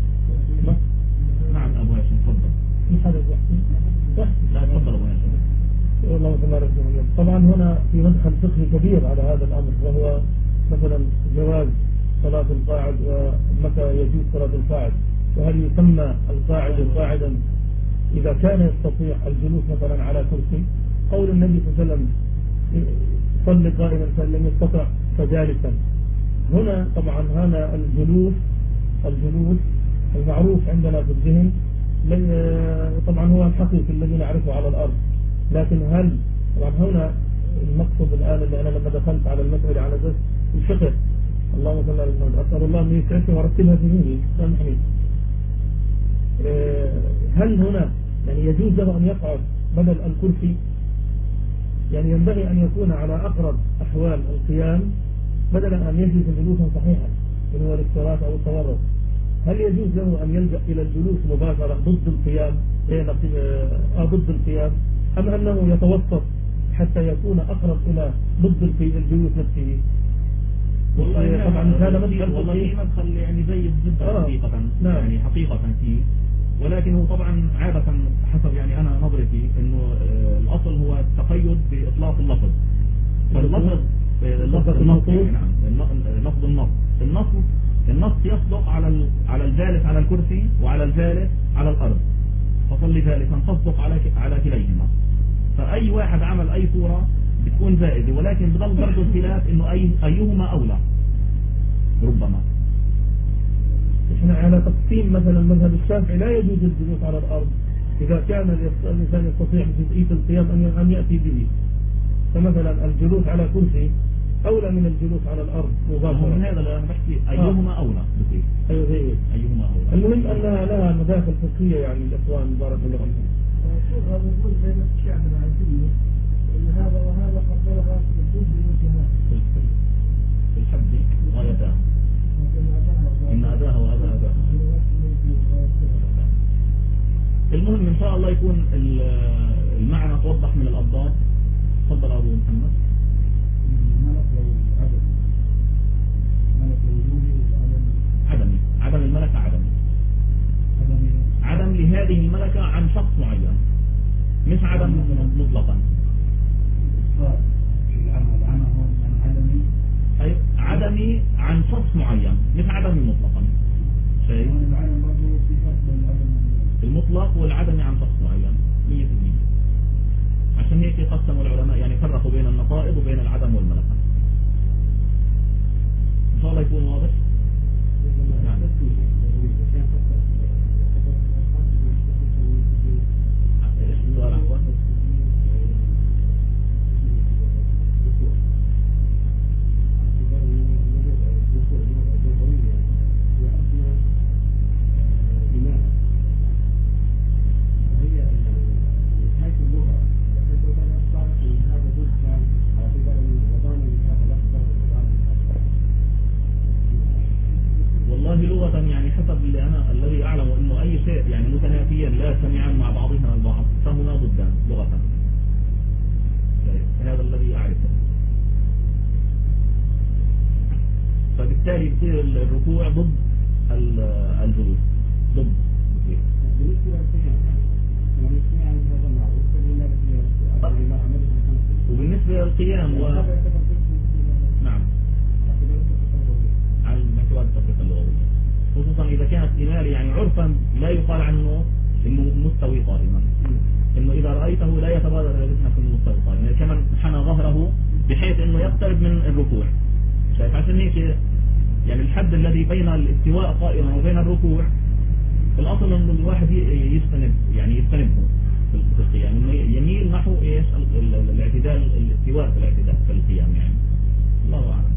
نعم ابو هاشم تفضل. لا تفضل ابو هاشم. والله تبارك وتعالى. طبعا هنا في مدخل فقهي كبير على هذا الامر، وهو مثلا جواز صلاة القاعد ومتى يجوز صلاة القاعد، وهل يسمى القاعد قاعدا إذا كان يستطيع الجلوس مثلا على كرسي. قول النبي صلى الله عليه وسلم صل قائما فإن لم يستطع فجالسا. هنا طبعا هذا الجلوس المعروف عندنا في الذهن طبعا هو الحقيقي الذي نعرفه على الأرض، لكن هل طبعا هنا المقصود الآن اللي أنا لما دخلت على المسألة على ذلك الفقه، اللهم صل على محمد، أسأل الله أن يسعدني وأرتبها في ذهني سامحني. هل هنا يعني يجوز له أن يقعد بدل الكرسي؟ يعني ينبغي أن يكون على أقرب أحوال القيام بدلا أن يجلس جلوسا صحيحا من هو الافتراس أو التورط. هل يجوز له أن يلجأ إلى الجلوس مباشرة ضد القيام ضد القيام، أم أنه يتوسط حتى يكون أقرب إلى ضد الجلوس نفسه؟ والله طبعا هذا مدخل يعني جيد جدا حقيقة. نعم. يعني حقيقة فيه، ولكن هو طبعا عادة حسب يعني أنا نظرتي إنه الأصل هو التقيد بإطلاق اللفظ. فاللفظ النص يصدق على الجالس على الكرسي وعلى الجالس على الأرض، فصل جالسا تصدق على كليهما. فأي واحد عمل أي صورة بتكون زائدة، ولكن بضل برضه الخلاف إنه أيهما أولى ربما. احنا على تقسيم مثلا مذهب الشافعي لا يجوز الجلوس على الأرض إذا كان الإنسان يستطيع بجزئية القيام أن يأتي به. فمثلا الجلوس على كرسي أولى من الجلوس على الأرض مباشرة. من هذا أنا بحكي أيهما أولى بصير. أيوه زي أيهما أولى. المهم أنها لها مداخل فقهية يعني الإخوان بارك الله فيهم. هذا يقول بين الشعب العربي إن هذا وهذا قد بلغ الجزء والجهاد. في الحد غايتان، إن أداها وأداها أداها. المهم إن شاء الله يكون المعنى توضح من الأضداد. تفضل أبو محمد. عدم الملكة عدم لهذه الملكة عن شخص معين، مش عدم مطلقا. عدمي عن شخص معين مش عدمي مطلقا. شيء المطلق والعدمي عن شخص معين 100%. عشان هيك قسموا العلماء يعني فرقوا بين النقائض وبين العدم والملكة. إن شاء الله يكون واضح. نعم. يجتمعان مع بعضهما البعض فهما ضدان لغة. هذا الذي أعرفه. فبالتالي يصير الركوع ضد الجلوس، ضد. وبالنسبة للقيام نعم على اعتبار التفرقة اللغوية، خصوصا إذا كانت إمالة يعني عرفا لا يقال عنه إنه مستوي قائما، إنه إذا رأيته لا يتبادر إلى ذهنك إنه مستوي قائما، يعني كمان حنى ظهره بحيث إنه يقترب من الركوع. شايف؟ عشان هيك يعني الحد الذي بين الاستواء قائما وبين الركوع الأصل إنه الواحد يستنبه في القيام، إنه يميل نحو إيش الاعتدال، الاستواء في الاعتدال في القيام يعني. الله أعلم.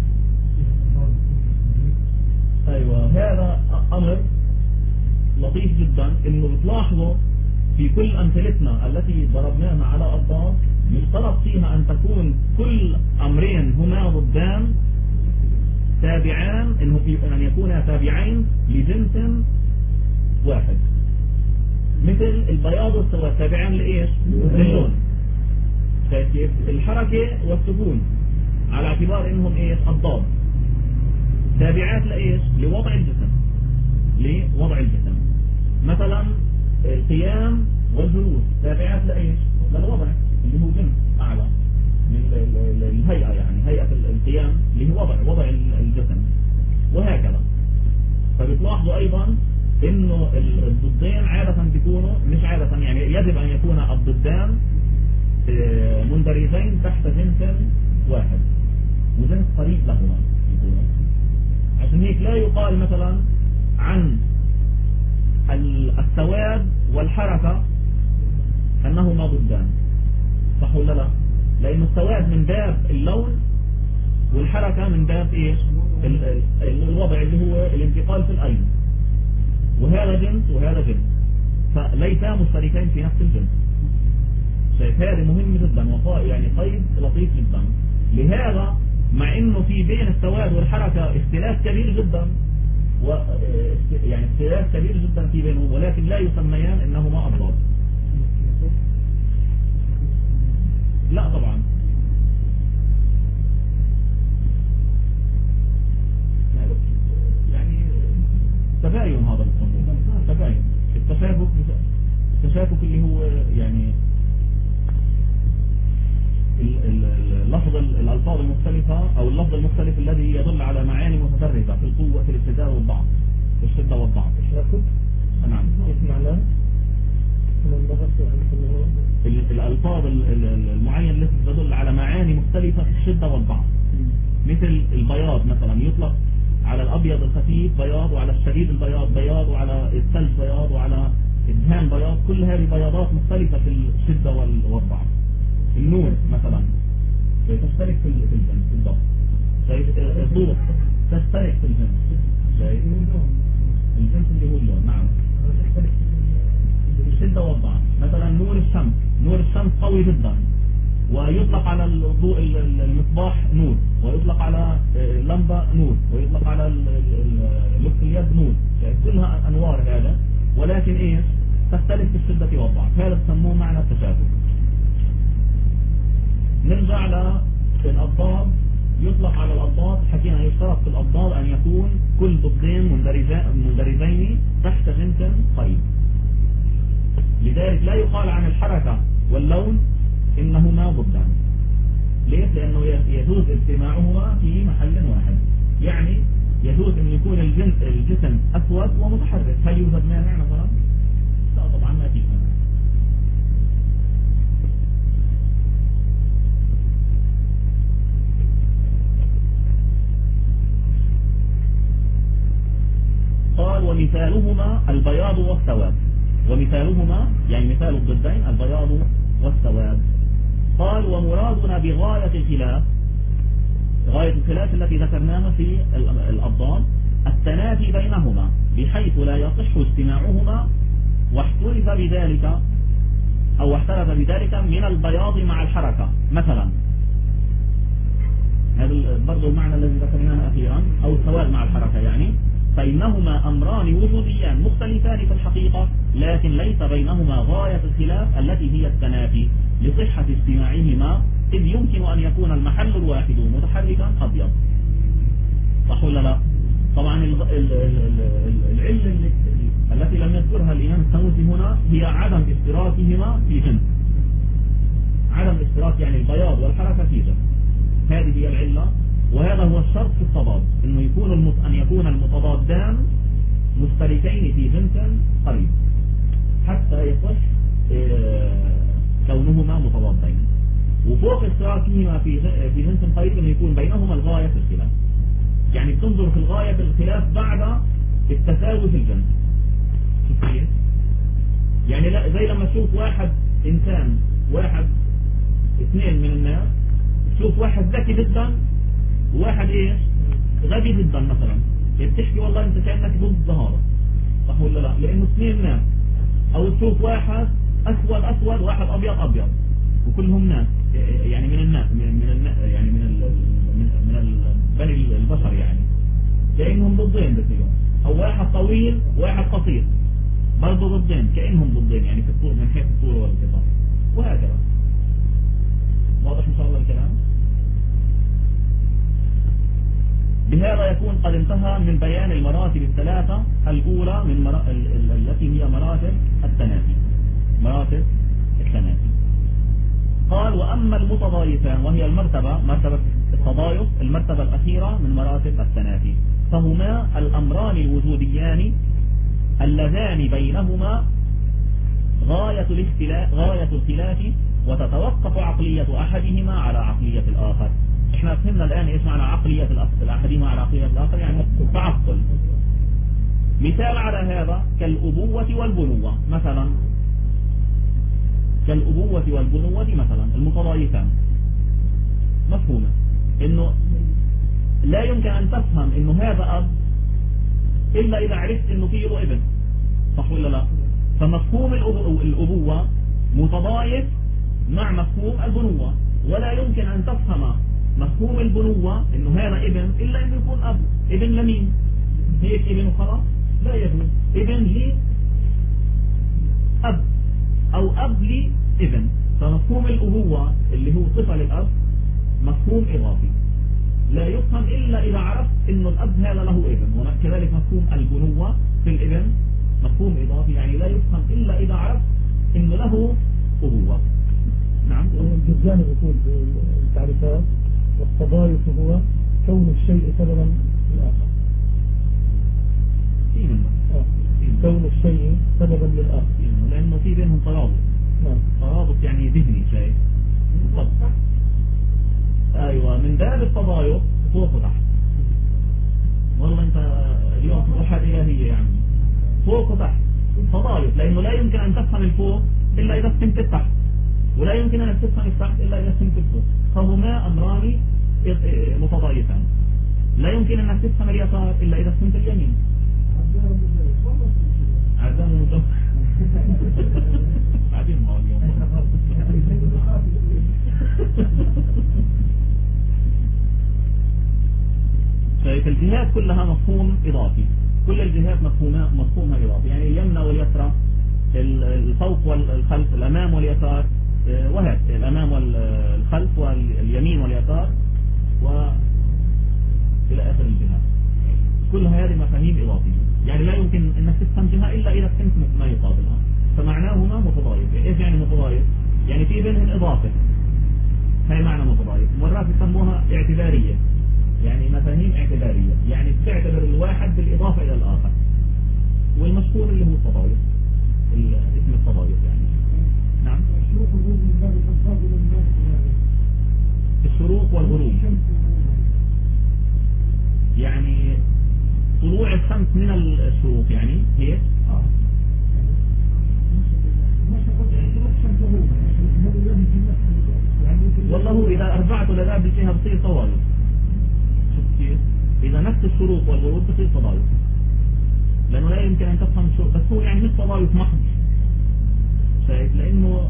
أيوة، هذا أمر لطيف جدا، إنه بتلاحظوا في كل أمثلتنا التي ضربناها على أضداد يشترط فيها أن تكون كل أمرين هما ضدان تابعان، أن يكونا تابعين لجنس واحد، مثل البياض والسواد تابعان لإيش؟ للون. كيف؟ الحركة والسكون على اعتبار إنهم إيش؟ أضداد تابعات لإيش؟ لوضع الجسم. مثلا القيام والجلوس تابعات لإيش؟ للوضع اللي هو جنس أعلى من الهيئة، يعني هيئة القيام اللي هو وضع الجسم، وهكذا. فبتلاحظوا أيضا إنه الضدين عادة بيكونوا، مش عادة يعني يجب أن يكون الضدان مندرجين تحت جنس واحد وجنس قريب لهما يكونوا. عشان هيك لا يقال مثلا عن السواد والحركة أنهما ضدان، صح ولا لا؟ لأن السواد من باب اللون والحركة من باب إيش؟ الوضع اللي هو الانتقال في الأين، وهذا جنس وهذا جنس، فليسا مشتركين في نفس الجنس. شايف؟ هذا مهم جدا وقائل يعني قيد لطيف جدا. لهذا مع انه في بين السواد والحركة اختلاف كبير جدا، يعني اختلاف كبير جدا في بينهم، ولكن لا يسميان انهما أضداد. لا طبعا، يعني تباين، هذا تباين، التشابك اللي هو يعني الألفاظ المختلفة أو اللفظ المختلف الذي يدل على معاني متدرجة في القوة، في الابتداء والضعف، في الشدة والضعف. نعم. معناه الألفاظ المعينة التي تدل على معاني مختلفة في الشدة والضعف، مثل البياض مثلا يطلق على الأبيض الخفيف بياض، وعلى الشديد البياض بياض، وعلى الثلج بياض، وعلى الدهان بياض. كل هذه بياضات مختلفة في الشدة والضعف. النور مثلا تشترك في الجنس بالضبط. الضوء تشترك في الجنس. الجنس اللي هو اللون. نعم. الشدة والضعف. مثلا نور الشمس قوي جدا، ويطلق على الضوء المصباح نور، ويطلق على اللمبة نور، ويطلق على لبس اليد نور. كلها أنوار هذا، ولكن إيش؟ تختلف في الشدة والضعف. هذا بسموه معنى التشابك. نرجع للأضداد. يطلق على الأضداد، حكينا يشترط في الأضداد أن يكون كل ضدين مندرجين تحت جنس قريب. لذلك لا يقال عن الحركة واللون إنهما ضدان. ليش؟ لأنه يجوز اجتماعهما في محل واحد. يعني يجوز أن يكون الجسم أسود ومتحرك. هل يوجد مانع مثلا؟ لا طبعا ما فيه مانع. قال ومثالهما البياض والسواد. ومثالهما يعني مثال الضدين البياض والسواد. قال ومرادنا بغاية الخلاف، غاية الخلاف التي ذكرناها في الأضداد التنافي بينهما بحيث لا يصح اجتماعهما، واحترف بذلك أو احترف بذلك من البياض مع الحركة مثلا. هذا برضو المعنى الذي ذكرناه أخيرا، أو السواد مع الحركة يعني. بينهما أمران وجوديان مختلفان في الحقيقة، لكن ليس بينهما غاية الخلاف التي هي التنافي لصحة اجتماعهما، إذ يمكن أن يكون المحل الواحد متحركا أبيض. صح ولا لا؟ طبعا العلة التي لم يذكرها الإمام السنوسي هنا هي عدم اشتراكهما في جنس، عدم اشتراك يعني البياض والحركة في جنس، هذه هي العلة، وهذا هو الشرط في التضاد، أن يكون المتضادان مشتركين في جنس قريب حتى يصح كونهما متضادين، وفوق اشتراكهما في جنس قريب أن يكون بينهما الغاية في الخلاف، يعني تنظر في الغاية في الخلاف بعد التساوي في الجنس. يعني لا زي لما تشوف واحد إنسان، واحد اثنين من الناس، تشوف واحد ذكي جدا وواحد ايش غبي جدا مثلا، بتحكي والله انت كأنك ضد الظهارة، صح ولا لا؟ لانه اثنين ناس. او تشوف واحد اسود اسود وواحد ابيض ابيض وكلهم ناس، يعني من الناس يعني من بني البشر، يعني كأنهم ضدين بتنيهم. او واحد طويل وواحد قصير برضه ضدين، كأنهم ضدين يعني في الطول من حيث الطول والانقطاع، وهكذا. واضح ان شاء الله الكلام؟ بهذا يكون قد انتهى من بيان المراتب الثلاثة الأولى من التي هي مراتب التنافي، مراتب التنافي. قال وأما المتضايفان، وهي مرتبة التضايف، المرتبة الأخيرة من مراتب التنافي، فهما الأمران الوجوديان اللذان بينهما غاية الخلاف وتتوقف عقلية أحدهما على عقلية الآخر. احنا فهمنا الآن ايش معنى عقلية أحدهما على عقلية الآخر، يعني تعقل. مثال على هذا كالأبوة والبنوة مثلا، كالأبوة والبنوة مثلا المتضايفان، مفهومة انه لا يمكن ان تفهم انه هذا اب الا اذا عرفت انه فيه له ابن، صح ولا لا؟ فمفهوم الأبوة متضايف مع مفهوم البنوة، ولا يمكن ان تفهم مفهوم البنوة انه هذا ابن الا انه يكون اب. ابن لمين؟ هيك ابن وخلاص؟ لا يجوز. ابن لي اب او اب لي ابن. فمفهوم الأبوة اللي هو صفة للاب مفهوم اضافي لا يفهم الا اذا عرفت انه الاب هذا له ابن، وكذلك مفهوم البنوة في الابن مفهوم اضافي، يعني لا يفهم الا اذا عرفت انه له ابوة. نعم. الجزان يقول في التعريفات والتضايف هو كون الشيء سببا للآخر. في منه كون الشيء سببا للآخر، لأنه في بينهم ترابط. ترابط يعني ذهني شيء. أيوة، من باب التضايف فوق وتحت. والله أنت اليوم في صحة إلهية يعني فوق وتحت تضايف، لأنه لا يمكن أن تفهم الفوق إلا إذا فهمت التحت، ولا يمكن أن تفهم التحت إلا إذا فهمت الفوق. فهما أمران متضايفان، لا يمكن أن تفهم اليسار إلا إذا فهمت اليمين. عزام ومجمع بعدين ما هو اليوم. فالجهات كلها مفهوم إضافي، كل الجهات مفهومها إضافي، يعني اليمنى واليسرى، الفوق والخلف، الأمام واليسار، وهكذا الأمام والخلف واليمين واليسار وإلى آخر الجهات، كل هذه مفاهيم إضافية، يعني لا يمكن أنك تفهم جهة إلا إذا فهمت ما يقابلها، فمعناهما متضايف. إيش يعني متضايف؟ يعني في بينهم إضافة، هاي معنى متضايف. مرات يسموها اعتبارية، يعني مفاهيم اعتبارية، يعني تعتبر الواحد بالإضافة إلى الآخر، والمشهور اللي هو التضايف، اسم التضايف يعني. نعم. الشروق والغروب، يعني طلوع الشمس من الشروق، يعني هيك. والله إذا أربعت لذاب فيها بصير تضايف. شوف كيف؟ إذا نفس الشروق والغروب بصير تضايف، لأنه لا يمكن أن تفهم الشروق، بس هو يعني مش تضايف محض، شايف؟ لأنه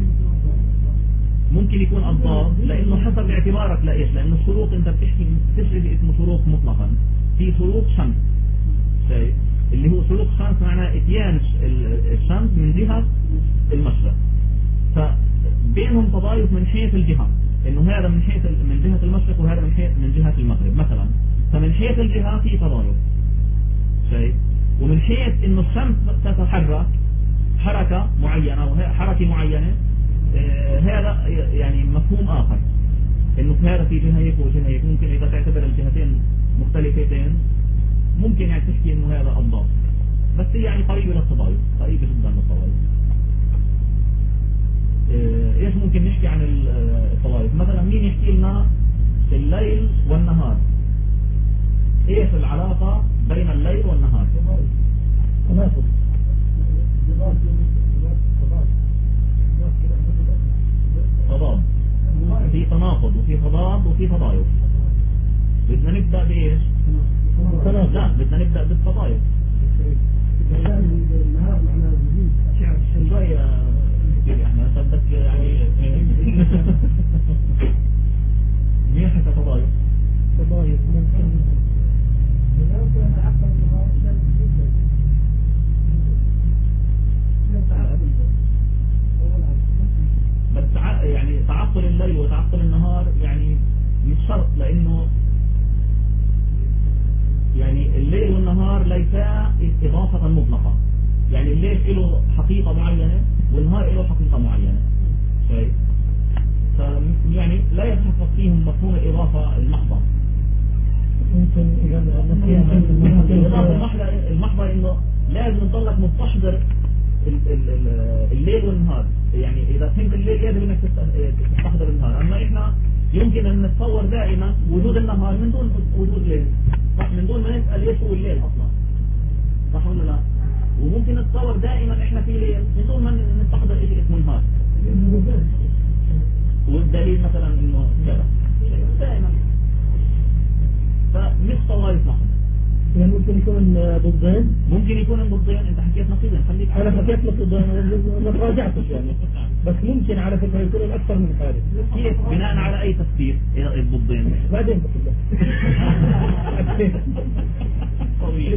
ممكن يكون أضداد، لأنه حسب اعتبارك لإيش، لأنه الشروق أنت بتشري اسمه شروق مطلقا، في شروق شمس، شايف اللي هو شروق الشمس معناه اتيان الشمس من جهة المشرق، فبينهم تضايق من حيث الجهة، انه هذا من جهة المشرق وهذا من جهة المغرب مثلا، فمن حيث الجهة في تضايق شايف، ومن حيث انه الشمس تتحرك حركة معينة وحركة معينة هذا يعني مفهوم آخر، انه في هذا في جهة هيك وجهة هيك، ممكن اذا تعتبر الجهتين مختلفتين ممكن يعني تحكي انه هذا أضداد، بس يعني قريب للتضايق، قريب جدا للتضايق. ايش ممكن نحكي عن التضايق؟ مثلا مين يحكي لنا الليل والنهار، ايش العلاقة بين الليل والنهار؟ تناسب. تضاد، في تناقض وفي تضاد وفي تضايق. بدنا نبدأ بايش؟ لا بدنا نبدأ بالتضايق. النهار معناه وجود أشعة الشمس. شوية احنا صدق يعني مين حتى تضايق؟ تضايق ممكن لو كان أكثر النهار بس يعني تعطل الليل وتعطل النهار يعني مش شرط، لانه يعني الليل والنهار ليسا إضافة مطلقة، يعني الليل له حقيقة معينة والنهار له حقيقة معينة شيء، يعني لا يتحقق فيهم مفهوم الإضافة المحضة. ممكن الإضافة المحضة إنه لازم تضلك مستحضر الليل والنهار، يعني إذا فهمت الليل يجب إنك تستحضر النهار، أما إحنا يمكن أن نتصور دائما وجود النهار من دون وجود الليل، صح، من دون ما نسأل ايش هو الليل اصلا، صح ولا لا؟ وممكن نتصور دائما احنا في ليل من دون ما نستحضر شيء اسمه نهار، والدليل مثلا انه كذا دائما، فمش طوائف محض. يعني ممكن يكون ضدين، ممكن يكون ضدين، انت حكيت نقيضين، خليك انا حكيت لك ضدين ما راجعتش يعني، بس ممكن على فكرة يكون اكثر من حالة. كيف بناء على اي تفسير الضدين؟ بعدين بقول طويل.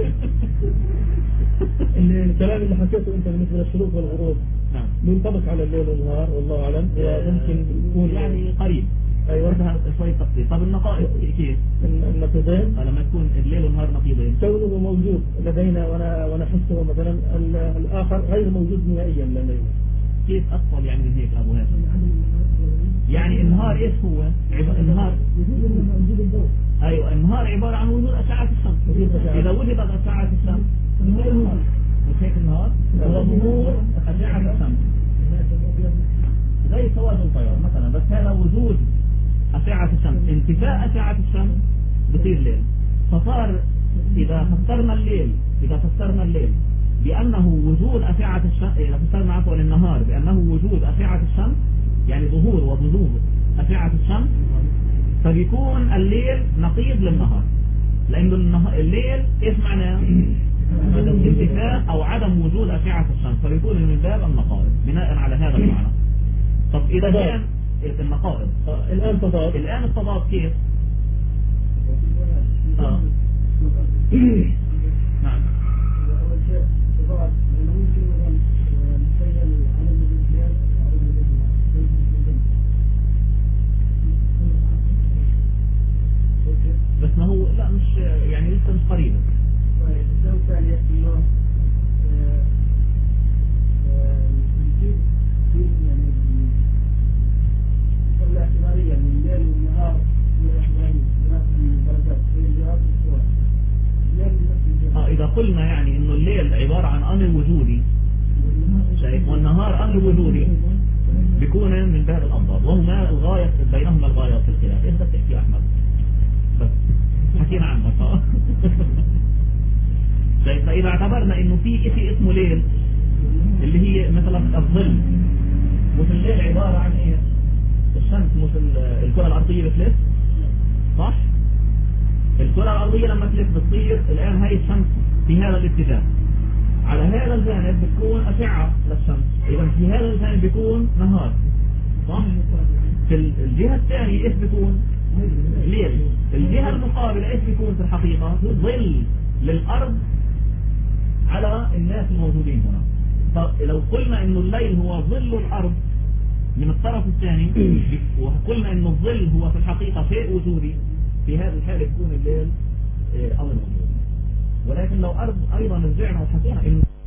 الكلام اللي حكيته انت بالنسبة للشروق والغروب نعم منطبق على الليل والنهار والله اعلم، ممكن يكون يعني قريب. ايوه شوي تفصيل. طب النقائض كيف؟ النقيضين لما تكون الليل والنهار نقيضين كونه موجود لدينا ونحسه مثلا الآخر غير موجود نهائيا لدينا. كيف أطول يعني من هيك أبو هاشم؟ يعني النهار إيش هو؟ النهار أيوة النهار عبارة عن وجود أشعة الشمس، إذا وجدت أشعة الشمس مش هيك النهار هو ظهور أشعة الشمس زي سواد الطيار مثلا، بس هذا وجود أشعة الشمس، انتفاء أشعة الشمس بصير ليل. فصار إذا فسرنا الليل بأنه وجود أشعة الشمس، إذا فسرنا عفوا النهار بأنه وجود أشعة الشمس يعني ظهور وبزوغ أشعة الشمس، فبيكون الليل نقيض للنهار، لأنه الليل إيش معناه؟ انتفاء أو عدم وجود أشعة الشمس، فبيكون من باب النقائض بناء على هذا المعنى. طب إذا كان النقائض الآن التضاد كيف؟ نعم أول شيء تضاد لأنه ممكن نتخيل عدم الامتياز أو عدم الامتياز، بس ما هو لا مش يعني لسه مش قريبة. طيب الشيء الثاني إنه يعني الاعتبارية من الليل والنهار بنفس الدرجات في الجهات والصور. إذا قلنا يعني إنه الليل عبارة عن أمر وجودي شايف والنهار أمر وجودي بيكون من باب الأضداد، وهما الغاية بينهما الغاية في الخلاف. إيش بدك تحكي يا أحمد؟ بس حكينا عنك شايف. فإذا اعتبرنا إنه في شيء اسمه ليل اللي هي مثلا الظل، وفي الليل عبارة عن إيه؟ الشمس مثل الكرة الأرضية بتلف، صح؟ الكرة الأرضية لما تلف بتصير الآن هاي الشمس في هذا الاتجاه، على هذا الجانب بتكون أشعة للشمس، إذا في هذا الجانب بيكون نهار، صح؟ في الجهة الثانية إيش بيكون؟ ليل. الجهة المقابلة إيش بيكون في الحقيقة؟ ظل. للأرض على الناس الموجودين هنا. فلو قلنا إنه الليل هو ظل الأرض من الطرف الثاني، وقلنا إنه الظل هو في الحقيقة شيء وجودي، في هذه الحالة يكون الليل أمر وجودي. ولكن لو أيضا رجعنا وحكينا إنه